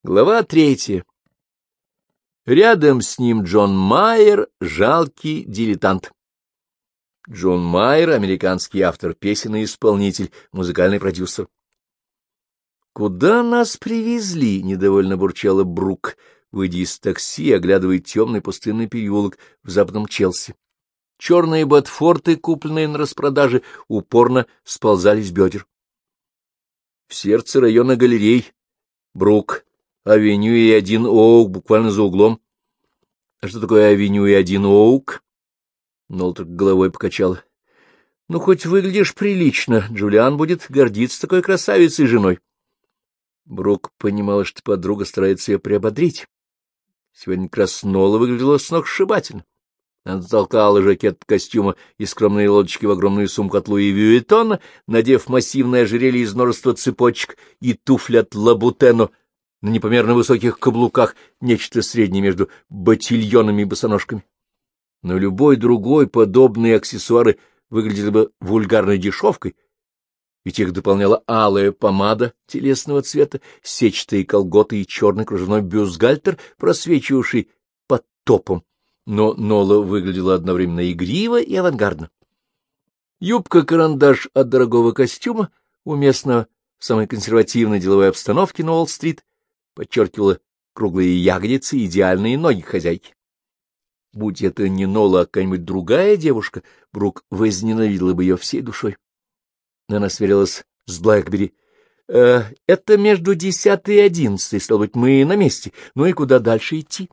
Глава 3. Рядом с ним Джон Майер, жалкий дилетант. Джон Майер — американский автор песен и исполнитель, музыкальный продюсер. «Куда нас привезли?» — недовольно бурчала Брук, выйдя из такси, оглядывая темный пустынный переулок в западном Челси. Черные ботфорты, купленные на распродаже, упорно сползали с бедер. В сердце района галерей. Брук, авеню и 1 Оук буквально за углом. А что такое авеню и 1 Оук? Нолл только головой покачала. Ну, хоть выглядишь прилично, Джулиан будет гордиться такой красавицей женой. Брук понимала, что подруга старается ее приободрить. Сегодня как раз Нолла выглядела сногсшибательно. Она затолкала жакет костюма и скромные лодочки в огромную сумку от Луи Вьюитона, надев массивное ожерелье из множества цепочек и туфли от Лабутено на непомерно высоких каблуках, нечто среднее между ботильонами и босоножками. Но любой другой подобные аксессуары выглядели бы вульгарной дешевкой, ведь их дополняла алая помада телесного цвета, сетчатые колготы и черный кружевной бюстгальтер, просвечивавший под топом. Но Нолла выглядела одновременно игриво и авангардно. Юбка-карандаш от дорогого костюма, уместного в самой консервативной деловой обстановке на Уолл-стрит, подчеркивала круглые ягодицы и идеальные ноги хозяйки. Будь это не Нолла, а какая-нибудь другая девушка, Брук возненавидела бы ее всей душой. Она сверилась с Блэкбери. Это между 10 и 11, стало быть, мы на месте. Ну и куда дальше идти?»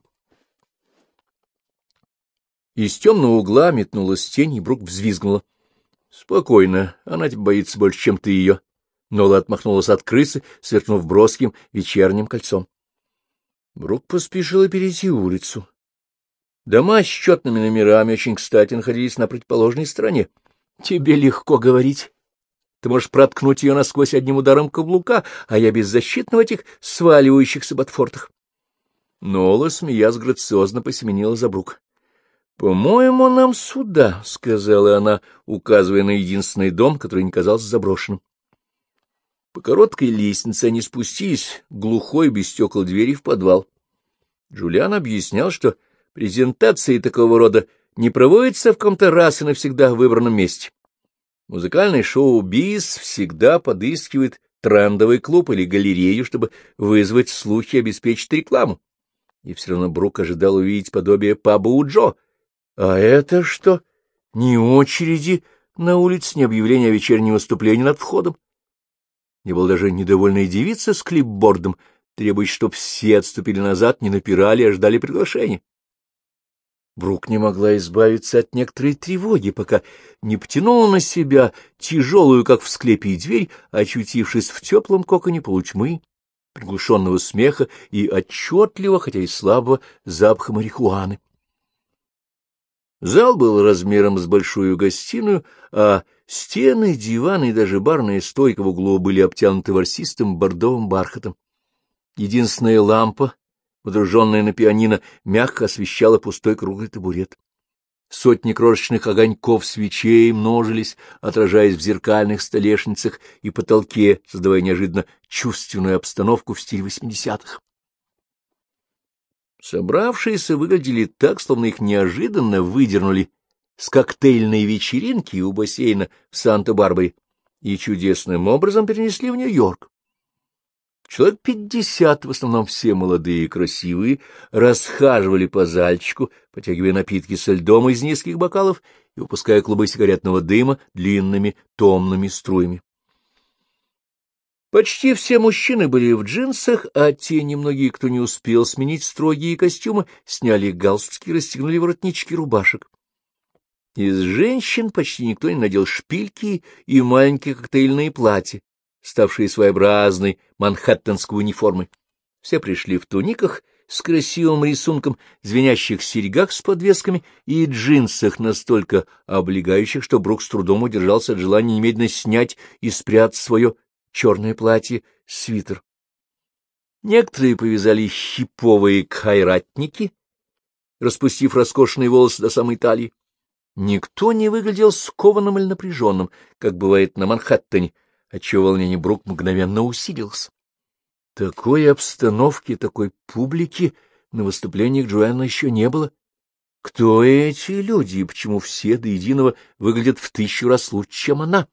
Из темного угла метнулась тень, и Брук взвизгнула. — Спокойно, она тебя боится больше, чем ты ее. Нолла отмахнулась от крысы, сверкнув броским вечерним кольцом. Брук поспешила перейти улицу. Дома с счетными номерами очень кстати находились на противоположной стороне. — Тебе легко говорить. Ты можешь проткнуть ее насквозь одним ударом каблука, а я беззащитна в этих сваливающихся ботфортах. Нолла, смеясь, грациозно посеменила за Брук. — По-моему, нам сюда, — сказала она, указывая на единственный дом, который не казался заброшенным. По короткой лестнице они спустились к глухой без стекол двери в подвал. Джулиан объяснял, что презентации такого рода не проводятся в каком-то раз и навсегда выбранном месте. Музыкальный шоу-биз всегда подыскивает трендовый клуб или галерею, чтобы вызвать слухи и обеспечить рекламу. И все равно Брук ожидал увидеть подобие паба у Джо. А это что? Ни очереди на улице, ни объявления о вечернем выступлении над входом. Не было даже недовольной девицы с клипбордом, требующей, чтобы все отступили назад, не напирали, а ждали приглашения. Брук не могла избавиться от некоторой тревоги, пока не потянула на себя тяжелую, как в склепе, дверь, очутившись в теплом коконе полутьмы, приглушенного смеха и отчетливо, хотя и слабого, запаха марихуаны. Зал был размером с большую гостиную, а стены, диваны и даже барная стойка в углу были обтянуты ворсистым бордовым бархатом. Единственная лампа, водруженная на пианино, мягко освещала пустой круглый табурет. Сотни крошечных огоньков свечей множились, отражаясь в зеркальных столешницах и потолке, создавая неожиданно чувственную обстановку в стиле 80-х. Собравшиеся выглядели так, словно их неожиданно выдернули с коктейльной вечеринки у бассейна в Санта-Барбаре и чудесным образом перенесли в Нью-Йорк. Человек 50, в основном все молодые и красивые, расхаживали по зальчику, потягивая напитки со льдом из низких бокалов и выпуская клубы сигаретного дыма длинными томными струями. Почти все мужчины были в джинсах, а те немногие, кто не успел сменить строгие костюмы, сняли галстуки и расстегнули воротнички рубашек. Из женщин почти никто не надел шпильки и маленькие коктейльные платья, ставшие своеобразной манхэттенской униформой. Все пришли в туниках с красивым рисунком, звенящих серьгах с подвесками и джинсах, настолько облегающих, что Брук с трудом удержался от желания немедленно снять и спрятать свое черное платье, свитер. Некоторые повязали хиповые кайратники, распустив роскошные волосы до самой талии. Никто не выглядел скованным или напряженным, как бывает на Манхэттене, отчего волнение Брук мгновенно усилилось. Такой обстановки, такой публики на выступлениях Джоанна еще не было. Кто эти люди и почему все до единого выглядят в 1000 раз лучше, чем она?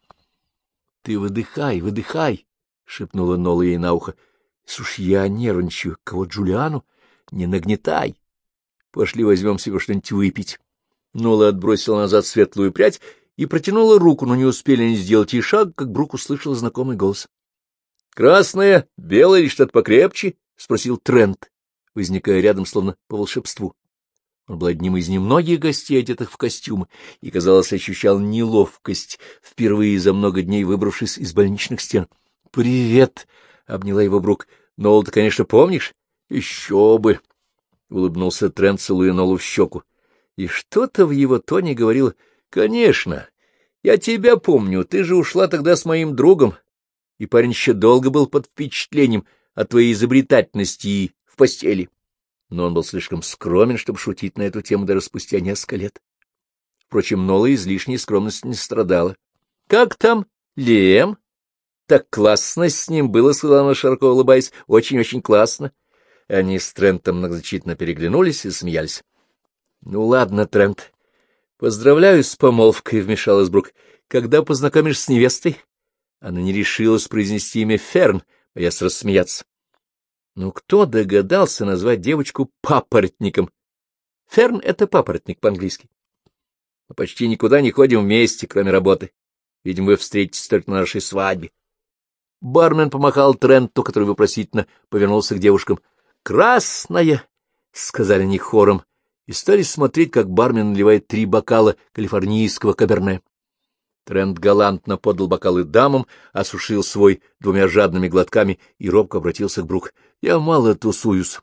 — Ты выдыхай, выдыхай, — шепнула Нола ей на ухо. — Слушай, я нервничаю. Кого, Джулиану? Не нагнетай. Пошли возьмем себе что-нибудь выпить. Нола отбросила назад светлую прядь и протянула руку, но не успели они сделать и шаг, как Брук услышал знакомый голос. — Красное, белое или что-то покрепче? — спросил Трент, возникая рядом, словно по волшебству. Он был одним из немногих гостей, одетых в костюмы, и, казалось, ощущал неловкость, впервые за много дней выбравшись из больничных стен. — Привет! — обняла его Брук. — Нолу ты, конечно, помнишь? — Еще бы! — улыбнулся Трент, целуя Нолу в щеку. И что-то в его тоне говорило: — Конечно, я тебя помню, ты же ушла тогда с моим другом, и парень еще долго был под впечатлением от твоей изобретательности и в постели. Но он был слишком скромен, чтобы шутить на эту тему даже спустя несколько лет. Впрочем, Нола излишней скромности не страдала. — Как там Лем? — Так классно с ним было, — сказала она, широко улыбаясь. — Очень-очень классно. Они с Трентом многозначительно переглянулись и смеялись. — Ну ладно, Трент. Поздравляю с помолвкой, — вмешалась Брук. — Когда познакомишься с невестой? Она не решилась произнести имя Ферн, боясь рассмеяться. Ну, кто догадался назвать девочку папоротником? Ферн — это папоротник по-английски. Мы почти никуда не ходим вместе, кроме работы. Видимо, вы встретитесь только на нашей свадьбе. Бармен помахал Тренту, который вопросительно повернулся к девушкам. — Красная! — сказали они хором, и стали смотреть, как бармен наливает 3 бокала калифорнийского каберне. Трент галантно подал бокалы дамам, осушил свой 2 жадными глотками и робко обратился к Брук. — Я мало тусуюсь.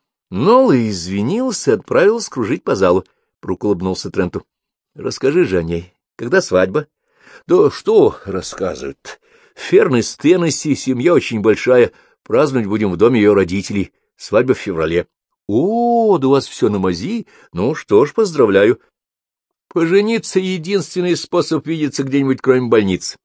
Нола извинился и отправился кружить по залу. Брук улыбнулся Тренту. — Расскажи же о ней. Когда свадьба? — Да что рассказывают. Ферн из Теннесси, семья очень большая. Праздновать будем в доме ее родителей. Свадьба в феврале. — О, да у вас все на мази. Ну что ж, поздравляю. Пожениться — единственный способ видеться где-нибудь, кроме больниц.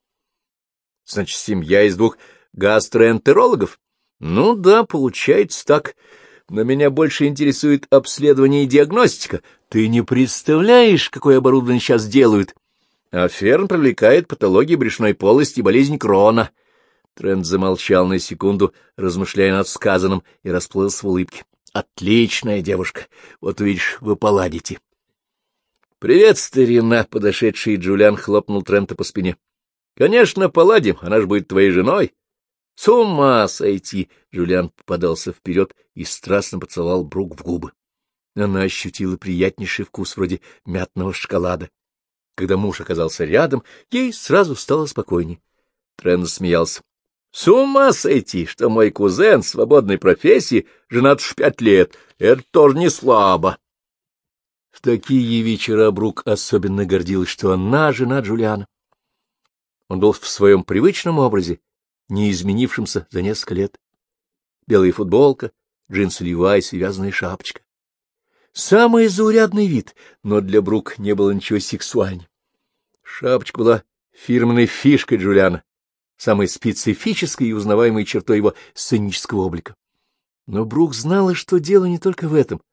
Значит, семья из 2 гастроэнтерологов? Ну да, получается так. Но меня больше интересует обследование и диагностика. Ты не представляешь, какое оборудование сейчас делают. А Ферн привлекает патологии брюшной полости и болезнь Крона. Трент замолчал на секунду, размышляя над сказанным, и расплылся в улыбке. Отличная девушка. Вот увидишь, вы поладите. «Привет, старина!» — подошедший Джулиан хлопнул Трента по спине. «Конечно, поладим, она же будет твоей женой». «С ума сойти!» — Джулиан подался вперед и страстно поцеловал Брук в губы. Она ощутила приятнейший вкус вроде мятного шоколада. Когда муж оказался рядом, ей сразу стало спокойней. Трент смеялся. «С ума сойти, что мой кузен свободной профессии женат уж 5 лет. Это тоже не слабо». В такие вечера Брук особенно гордилась, что она жена Джулиана. Он был в своем привычном образе, не изменившемся за несколько лет. Белая футболка, джинсы Левайс и вязаная шапочка. Самый заурядный вид, но для Брук не было ничего сексуальнее. Шапочка была фирменной фишкой Джулиана, самой специфической и узнаваемой чертой его сценического облика. Но Брук знала, что дело не только в этом.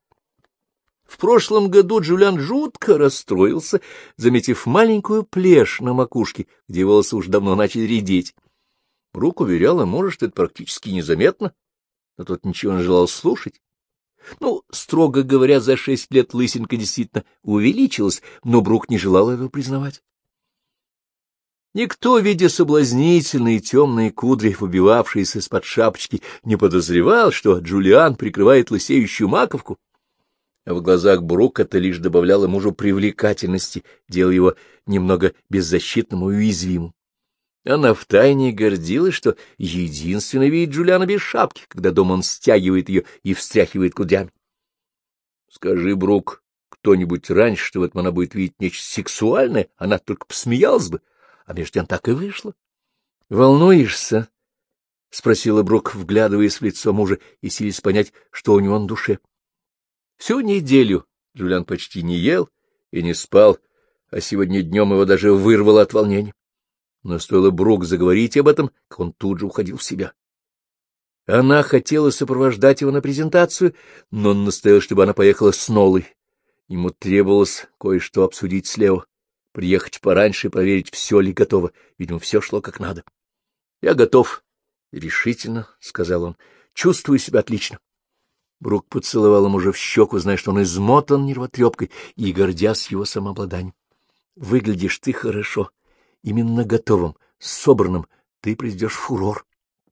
В прошлом году Джулиан жутко расстроился, заметив маленькую плешь на макушке, где волосы уж давно начали редеть. Брук уверяла мужа, что это практически незаметно, но тот ничего не желал слушать. Ну, строго говоря, за 6 лет лысинка действительно увеличилась, но Брук не желал этого признавать. Никто, видя соблазнительные темные кудри, выбивавшиеся из-под шапочки, не подозревал, что Джулиан прикрывает лысеющую маковку. А в глазах Брук это лишь добавляло мужу привлекательности, делая его немного беззащитным и уязвимым. Она втайне гордилась, что единственно видит Джулиана без шапки, когда дома он стягивает ее и встряхивает кудрями. Скажи, Брук, кто-нибудь раньше, что в этом она будет видеть нечто сексуальное, она только посмеялась бы, а между тем так и вышло. — Волнуешься? — спросила Брук, вглядываясь в лицо мужа и силясь понять, что у него на душе. Всю неделю Джулиан почти не ел и не спал, а сегодня днем его даже вырвало от волнения. Но стоило Брук заговорить об этом, как он тут же уходил в себя. Она хотела сопровождать его на презентацию, но он настоял, чтобы она поехала с Нолой. Ему требовалось кое-что обсудить с Лео, приехать пораньше и проверить, все ли готово. Видимо, все шло как надо. — Я готов. — Решительно, — сказал он. — Чувствую себя отлично. Брук поцеловал ему уже в щеку, зная, что он измотан нервотрепкой, и гордясь его самообладанием. — Выглядишь ты хорошо. Именно готовым, собранным, ты произведешь фурор.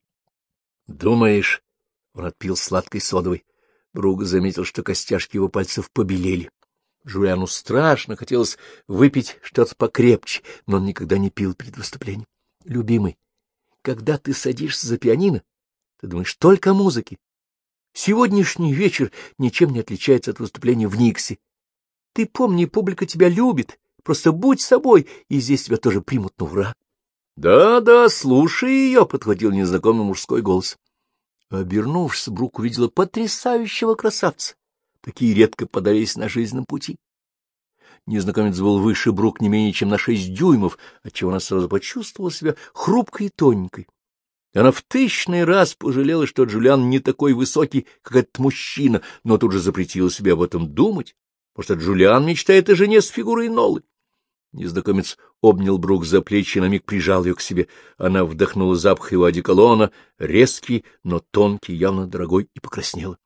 — Думаешь? — он отпил сладкой содовой. Брук заметил, что костяшки его пальцев побелели. Жюлиану страшно хотелось выпить что-то покрепче, но он никогда не пил перед выступлением. — Любимый, когда ты садишься за пианино, ты думаешь только о музыке. Сегодняшний вечер ничем не отличается от выступления в Никсе. Ты помни, публика тебя любит, просто будь собой, и здесь тебя тоже примут на ура. Да, слушай ее, — подхватил незнакомый мужской голос. Обернувшись, Брук увидела потрясающего красавца. Такие редко подались на жизненном пути. Незнакомец был выше Брук не менее чем на 6 дюймов, отчего она сразу почувствовала себя хрупкой и тоненькой. Она в 1000-й раз пожалела, что Джулиан не такой высокий, как этот мужчина, но тут же запретила себе об этом думать, потому что Джулиан мечтает о жене с фигурой Нолы. Незнакомец обнял Брук за плечи и на миг прижал ее к себе. Она вдохнула запах его одеколона, резкий, но тонкий, явно дорогой, и покраснела.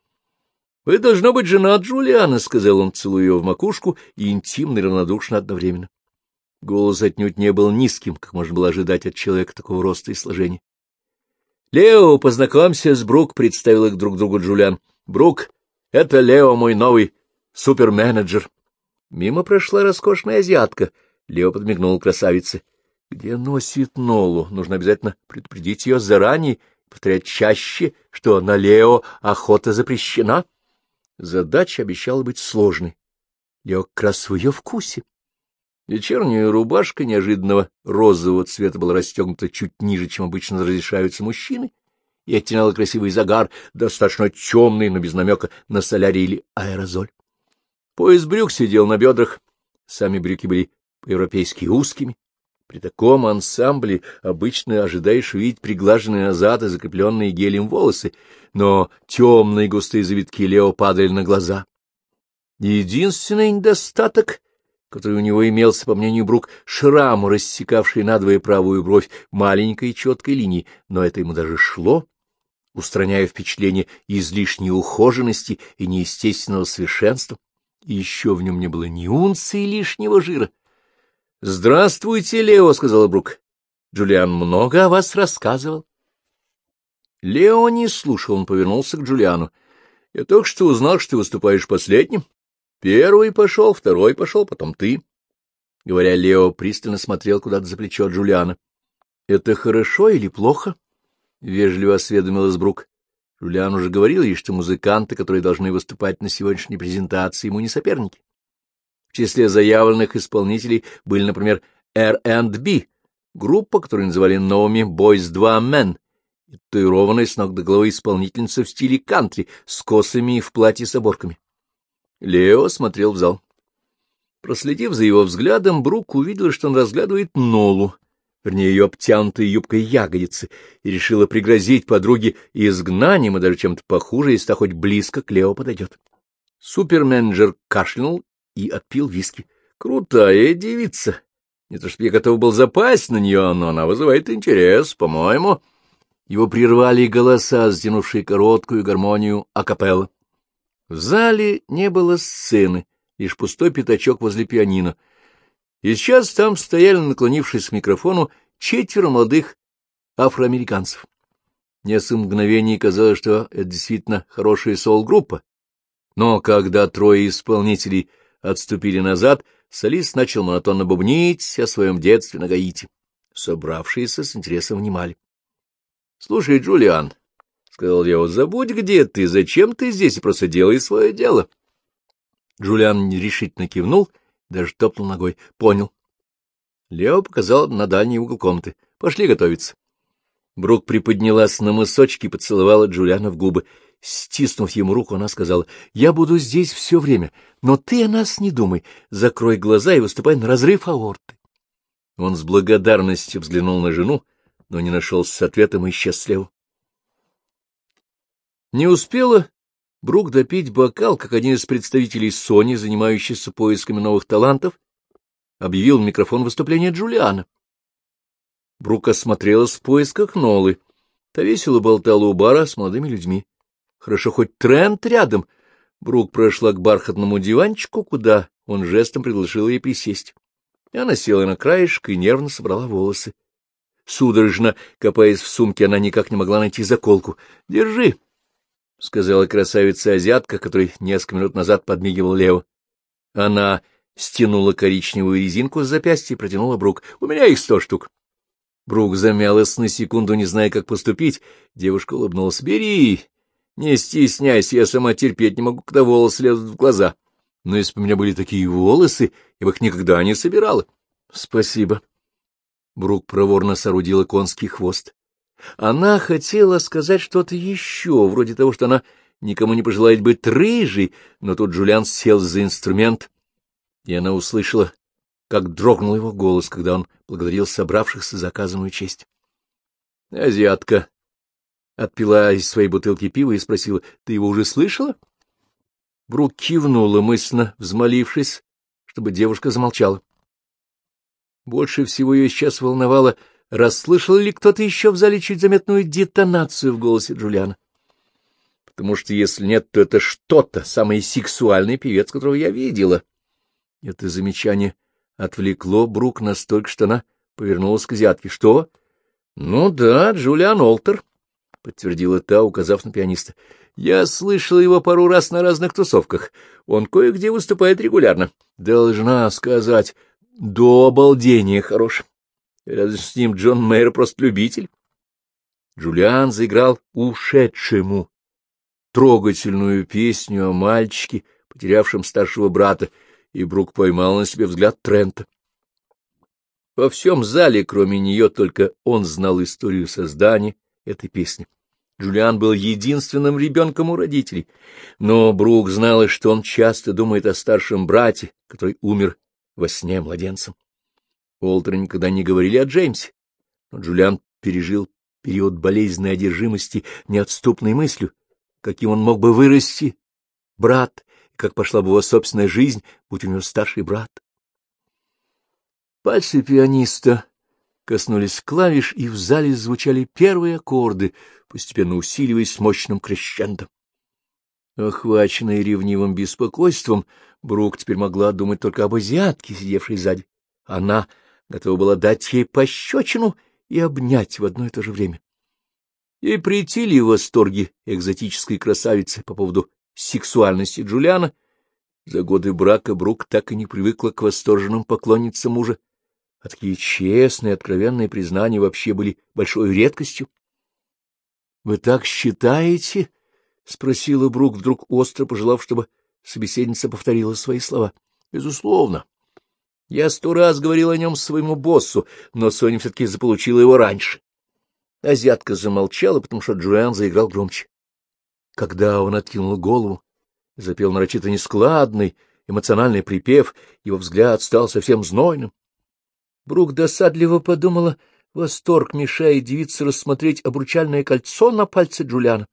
— Вы, должно быть, жена Джулиана, — сказал он, целуя ее в макушку, и интимно и равнодушно одновременно. Голос отнюдь не был низким, как можно было ожидать от человека такого роста и сложения. — Лео, познакомься с Брук, — представил их друг другу Джулиан. — Брук, это Лео, мой новый суперменеджер. Мимо прошла роскошная азиатка. Лео подмигнул красавице. — Где носит Нолу? Нужно обязательно предупредить ее заранее, повторять чаще, что на Лео охота запрещена. Задача обещала быть сложной. Лео как раз в ее вкусе. Вечерняя рубашка неожиданного розового цвета была расстегнута чуть ниже, чем обычно разрешаются мужчины, и оттеняла красивый загар, достаточно темный, но без намека на солярий или аэрозоль. Пояс брюк сидел на бедрах, сами брюки были по-европейски узкими. При таком ансамбле обычно ожидаешь увидеть приглаженные назад и закрепленные гелем волосы, но темные густые завитки Лео падали на глаза. Единственный недостаток, который у него имелся, по мнению Брук, шрам, рассекавший надвое правую бровь маленькой четкой линией, но это ему даже шло, устраняя впечатление излишней ухоженности и неестественного совершенства. И еще в нем не было ни унции лишнего жира. — Здравствуйте, Лео, — сказала Брук. — Джулиан много о вас рассказывал. Лео не слушал, он повернулся к Джулиану. — Я только что узнал, что ты выступаешь последним. Первый пошел, второй пошел, потом ты. Говоря, Лео пристально смотрел куда-то за плечо Джулиана. — Это хорошо или плохо? — вежливо осведомилась Брук. Джулиан уже говорил ей, что музыканты, которые должны выступать на сегодняшней презентации, ему не соперники. В числе заявленных исполнителей были, например, R&B, группа, которую называли новыми Boys 2 Men, и татуированная с ног до головы исполнительница в стиле кантри, с косами и в платье с оборками. Лео смотрел в зал. Проследив за его взглядом, Брук увидела, что он разглядывает Нолу, вернее, ее обтянутые юбкой ягодицы, и решила пригрозить подруге изгнанием и даже чем-то похуже, если та хоть близко к Лео подойдет. Суперменеджер кашлянул и отпил виски. — Крутая девица. Не то чтобы я готов был запасть на нее, но она вызывает интерес, по-моему. Его прервали голоса, затянувшие короткую гармонию акапелла. В зале не было сцены, лишь пустой пятачок возле пианино. И сейчас там стояли, наклонившись к микрофону, 4 молодых афроамериканцев. Несколько мгновений казалось, что это действительно хорошая соул-группа. Но когда 3 исполнителей отступили назад, солист начал монотонно бубнить о своем детстве на Гаити. Собравшиеся с интересом внимали. — Слушай, Джулиан, — сказал Лео, — забудь, где ты, зачем ты здесь, и просто делай свое дело. Джулиан нерешительно кивнул, даже топнул ногой. — Понял. Лео показал на дальний угол комнаты. — Пошли готовиться. Брук приподнялась на мысочки и поцеловала Джулиана в губы. Стиснув ему руку, она сказала: — Я буду здесь все время, но ты о нас не думай. Закрой глаза и выступай на разрыв аорты. Он с благодарностью взглянул на жену, но не нашелся с ответом и исчез слева. Не успела Брук допить бокал, как один из представителей Sony, занимающийся поисками новых талантов, объявил в микрофон выступление Джулиана. Брук осмотрелась в поисках Нолы. Та весело болтала у бара с молодыми людьми. Хорошо, хоть Трент рядом. Брук прошла к бархатному диванчику, куда он жестом пригласил ей присесть. И она села на краешек и нервно собрала волосы. Судорожно копаясь в сумке, она никак не могла найти заколку. — Держи, — сказала красавица-азиатка, которой несколько минут назад подмигивал Лео. Она стянула коричневую резинку с запястья и протянула Брук. — У меня их 100 штук. Брук замялась на секунду, не зная, как поступить. Девушка улыбнулась. — Бери, не стесняйся, я сама терпеть не могу, когда волосы лезут в глаза. Но если бы у меня были такие волосы, я бы их никогда не собирала. — Спасибо. Брук проворно соорудила конский хвост. Она хотела сказать что-то еще, вроде того, что она никому не пожелает быть рыжей, но тут Джулиан сел за инструмент, и она услышала, как дрогнул его голос, когда он благодарил собравшихся за оказанную честь. Азиатка отпила из своей бутылки пива и спросила: — Ты его уже слышала? Брук кивнула, мысленно взмолившись, чтобы девушка замолчала. Больше всего ее сейчас волновало, расслышал ли кто-то еще в зале чуть заметную детонацию в голосе Джулиана. Потому что если нет, то это что-то, самый сексуальный певец, которого я видела. Это замечание отвлекло Брук настолько, что она повернулась к азиатке. — Что? — Ну да, Джулиан Олтер, — подтвердила та, указав на пианиста. — Я слышала его пару раз на разных тусовках. Он кое-где выступает регулярно. Должна сказать, до обалдения хорош. Рядом с ним Джон Мейер просто любитель. Джулиан заиграл ушедшему трогательную песню о мальчике, потерявшем старшего брата, и Брук поймал на себе взгляд Трента. Во всем зале, кроме нее, только он знал историю создания этой песни. Джулиан был единственным ребенком у родителей, но Брук знала, что он часто думает о старшем брате, который умер во сне младенцем. Олтеры никогда не говорили о Джеймсе, но Джулиан пережил период болезненной одержимости неотступной мыслью, каким он мог бы вырасти, брат, и как пошла бы его собственная жизнь, будь у него старший брат. Пальцы пианиста коснулись клавиш, и в зале звучали первые аккорды, постепенно усиливаясь мощным крещендо. Охваченная ревнивым беспокойством, Брук теперь могла думать только об азиатке, сидевшей сзади. Она готова была дать ей пощечину и обнять в одно и то же время. Ей претили восторги экзотической красавицы по поводу сексуальности Джулиана. За годы брака Брук так и не привыкла к восторженным поклонницам мужа, а такие честные, откровенные признания вообще были большой редкостью. — Вы так считаете? — спросила Брук, вдруг остро пожелав, чтобы собеседница повторила свои слова. — Безусловно. Я 100 раз говорил о нем своему боссу, но Соня все-таки заполучила его раньше. Азиатка замолчала, потому что Джулиан заиграл громче. Когда он откинул голову, запел нарочито нескладный, эмоциональный припев, его взгляд стал совсем знойным. Брук досадливо подумала, восторг мешает девице рассмотреть обручальное кольцо на пальце Джулиана.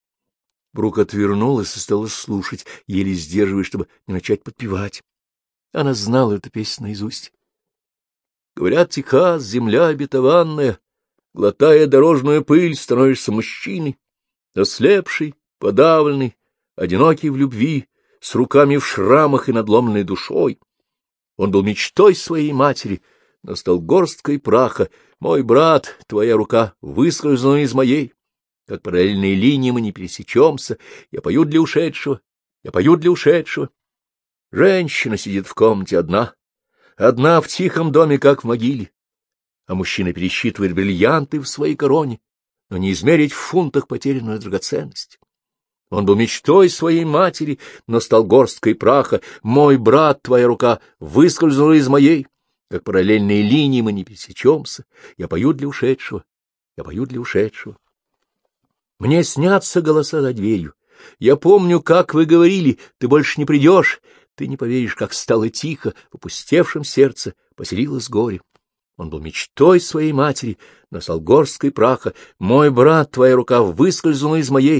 Брук отвернулась и стала слушать, еле сдерживая, чтобы не начать подпевать. Она знала эту песню наизусть. Говорят, Техас — земля обетованная, глотая дорожную пыль, становишься мужчиной, ослепший, подавленный, одинокий в любви, с руками в шрамах и надломленной душой. Он был мечтой своей матери, но стал горсткой праха. Мой брат, твоя рука выскользнула из моей. Как параллельные линии мы не пересечемся. Я пою для ушедшего, я пою для ушедшего. Женщина сидит в комнате одна в тихом доме, как в могиле, а мужчина пересчитывает бриллианты в своей короне, но не измерить в фунтах потерянную драгоценность. Он был мечтой своей матери, но стал горсткой праха. Мой брат, твоя рука выскользнула из моей. Как параллельные линии мы не пересечемся. Я пою для ушедшего, я пою для ушедшего. Мне снятся голоса за дверью. Я помню, как вы говорили, ты больше не придешь. Ты не поверишь, как стало тихо, в опустевшем сердце поселилось горе. Он был мечтой своей матери, но стал горсткой праха. Мой брат, твоя рука выскользнула из моей.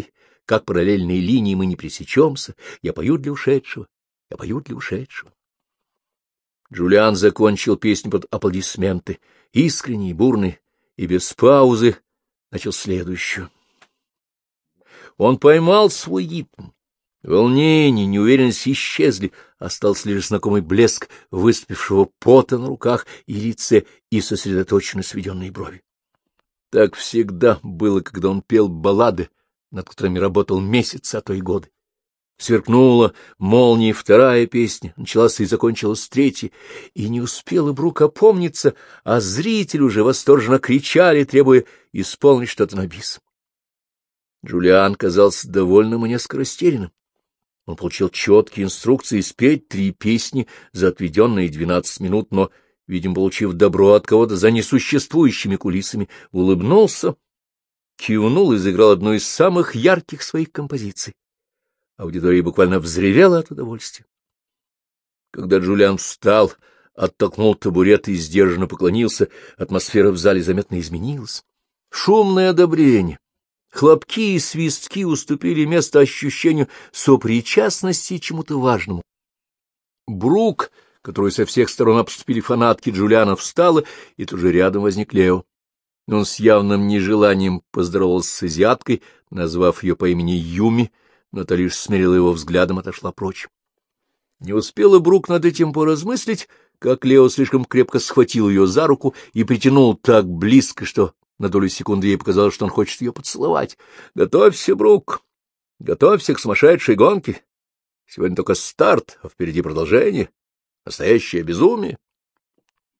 как параллельные линии мы не пересечемся. Я пою для ушедшего, я пою для ушедшего. Джулиан закончил песню под аплодисменты, искренние, бурные, и без паузы начал следующую. Он поймал свой ритм. Волнение, неуверенность исчезли, остался лишь знакомый блеск выступившего пота на руках и лице и сосредоточенно сведенные брови. Так всегда было, когда он пел баллады, над которыми работал месяцы, а то и годы. Сверкнула молнией вторая песня, началась и закончилась третья, и не успела Брук опомниться, а зрители уже восторженно кричали, требуя исполнить что-то на бис. Джулиан казался довольным и несколько растерянным. Он получил четкие инструкции спеть 3 песни за отведенные 12 минут, но, видимо, получив добро от кого-то за несуществующими кулисами, улыбнулся, кивнул и заиграл одну из самых ярких своих композиций. Аудитория буквально взревела от удовольствия. Когда Джулиан встал, оттолкнул табурет и сдержанно поклонился, атмосфера в зале заметно изменилась. Шумное одобрение, хлопки и свистки уступили место ощущению сопричастности чему-то важному. Брук, которую со всех сторон обступили фанатки Джулиана, встала, и тут же рядом возник Лео. Он с явным нежеланием поздоровался с азиаткой, назвав ее по имени Юми, но та лишь смерила его взглядом, отошла прочь. Не успела Брук над этим поразмыслить, как Лео слишком крепко схватил ее за руку и притянул так близко, что на долю секунды ей показалось, что он хочет ее поцеловать. — Готовься, Брук, готовься к сумасшедшей гонке. Сегодня только старт, а впереди продолжение. Настоящее безумие.